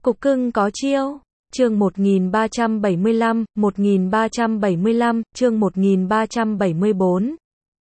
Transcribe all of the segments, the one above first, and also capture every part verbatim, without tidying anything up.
Cục cưng có chiêu. Chương một nghìn ba trăm bảy mươi lăm, một nghìn ba trăm bảy mươi lăm, chương một nghìn ba trăm bảy mươi bốn.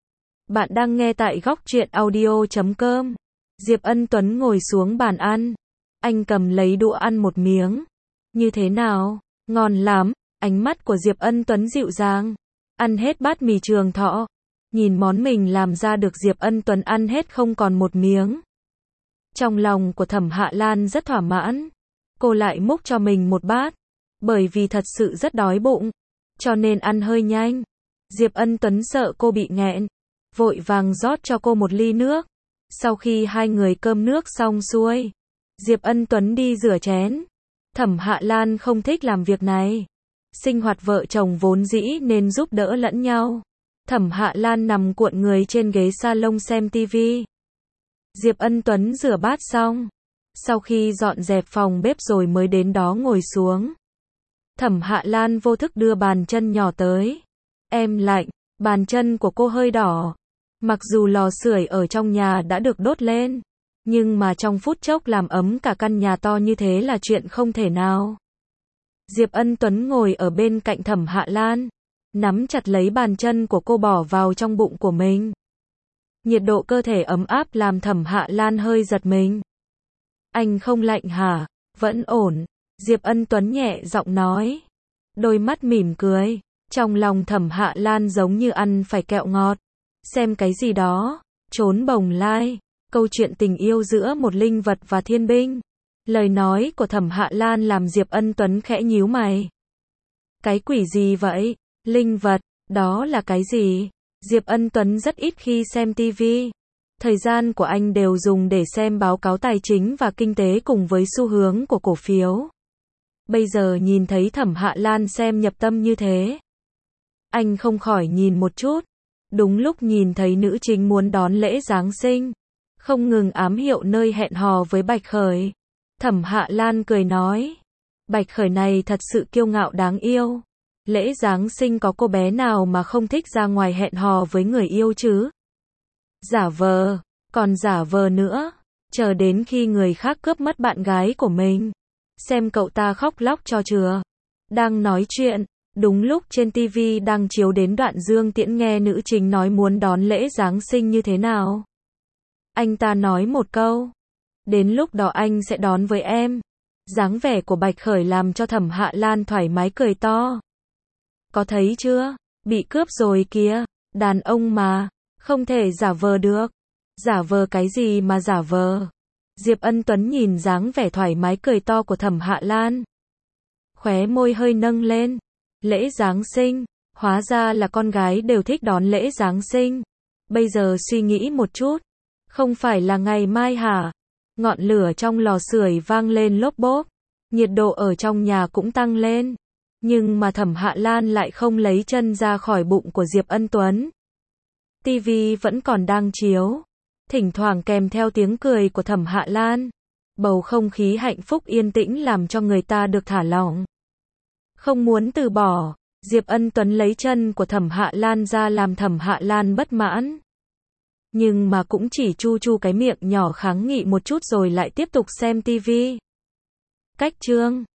Bạn đang nghe tại góc truyện audio chấm com. Diệp Ân Tuấn ngồi xuống bàn ăn. Anh cầm lấy đũa ăn một miếng. Như thế nào? Ngon lắm. Ánh mắt của Diệp Ân Tuấn dịu dàng. Ăn hết bát mì Trường Thọ. Nhìn món mình làm ra được, Diệp Ân Tuấn ăn hết không còn một miếng. Trong lòng của Thẩm Hạ Lan rất thỏa mãn. Cô lại múc cho mình một bát. Bởi vì thật sự rất đói bụng, cho nên ăn hơi nhanh. Diệp Ân Tuấn sợ cô bị nghẹn, vội vàng rót cho cô một ly nước. Sau khi hai người cơm nước xong xuôi, Diệp Ân Tuấn đi rửa chén. Thẩm Hạ Lan không thích làm việc này. Sinh hoạt vợ chồng vốn dĩ nên giúp đỡ lẫn nhau. Thẩm Hạ Lan nằm cuộn người trên ghế salon xem tivi. Diệp Ân Tuấn rửa bát xong, sau khi dọn dẹp phòng bếp rồi mới đến đó ngồi xuống. Thẩm Hạ Lan vô thức đưa bàn chân nhỏ tới. Em lạnh. Bàn chân của cô hơi đỏ. Mặc dù lò sưởi ở trong nhà đã được đốt lên, nhưng mà trong phút chốc làm ấm cả căn nhà to như thế là chuyện không thể nào. Diệp Ân Tuấn ngồi ở bên cạnh Thẩm Hạ Lan, nắm chặt lấy bàn chân của cô bỏ vào trong bụng của mình. Nhiệt độ cơ thể ấm áp làm Thẩm Hạ Lan hơi giật mình. Anh không lạnh hả? Vẫn ổn. Diệp Ân Tuấn nhẹ giọng nói. Đôi mắt mỉm cười. Trong lòng Thẩm Hạ Lan giống như ăn phải kẹo ngọt. Xem cái gì đó. Trốn bồng lai. Câu chuyện tình yêu giữa một linh vật và thiên binh. Lời nói của Thẩm Hạ Lan làm Diệp Ân Tuấn khẽ nhíu mày. Cái quỷ gì vậy? Linh vật, đó là cái gì? Diệp Ân Tuấn rất ít khi xem tivi. Thời gian của anh đều dùng để xem báo cáo tài chính và kinh tế cùng với xu hướng của cổ phiếu. Bây giờ nhìn thấy Thẩm Hạ Lan xem nhập tâm như thế, anh không khỏi nhìn một chút. Đúng lúc nhìn thấy nữ chính muốn đón lễ Giáng sinh, không ngừng ám hiệu nơi hẹn hò với Bạch Khởi. Thẩm Hạ Lan cười nói, Bạch Khởi này thật sự kiêu ngạo đáng yêu. Lễ Giáng sinh có cô bé nào mà không thích ra ngoài hẹn hò với người yêu chứ? Giả vờ, còn giả vờ nữa, chờ đến khi người khác cướp mất bạn gái của mình, xem cậu ta khóc lóc cho chừa. Đang nói chuyện, đúng lúc trên tivi đang chiếu đến đoạn Dương Tiễn nghe nữ chính nói muốn đón lễ Giáng sinh như thế nào. Anh ta nói một câu, đến lúc đó anh sẽ đón với em. Dáng vẻ của Bạch Khởi làm cho Thẩm Hạ Lan thoải mái cười to. Có thấy chưa? Bị cướp rồi kìa. Đàn ông mà, không thể giả vờ được. Giả vờ cái gì mà giả vờ? Diệp Ân Tuấn nhìn dáng vẻ thoải mái cười to của Thẩm Hạ Lan, khóe môi hơi nâng lên. Lễ Giáng sinh, hóa ra là con gái đều thích đón lễ Giáng sinh. Bây giờ suy nghĩ một chút, không phải là ngày mai hả? Ngọn lửa trong lò sưởi vang lên lốp bốp, nhiệt độ ở trong nhà cũng tăng lên. Nhưng mà Thẩm Hạ Lan lại không lấy chân ra khỏi bụng của Diệp Ân Tuấn. tivi vẫn còn đang chiếu, thỉnh thoảng kèm theo tiếng cười của Thẩm Hạ Lan. Bầu không khí hạnh phúc yên tĩnh làm cho người ta được thả lỏng. Không muốn từ bỏ, Diệp Ân Tuấn lấy chân của Thẩm Hạ Lan ra làm Thẩm Hạ Lan bất mãn. Nhưng mà cũng chỉ chu chu cái miệng nhỏ kháng nghị một chút rồi lại tiếp tục xem tivi. Cách chương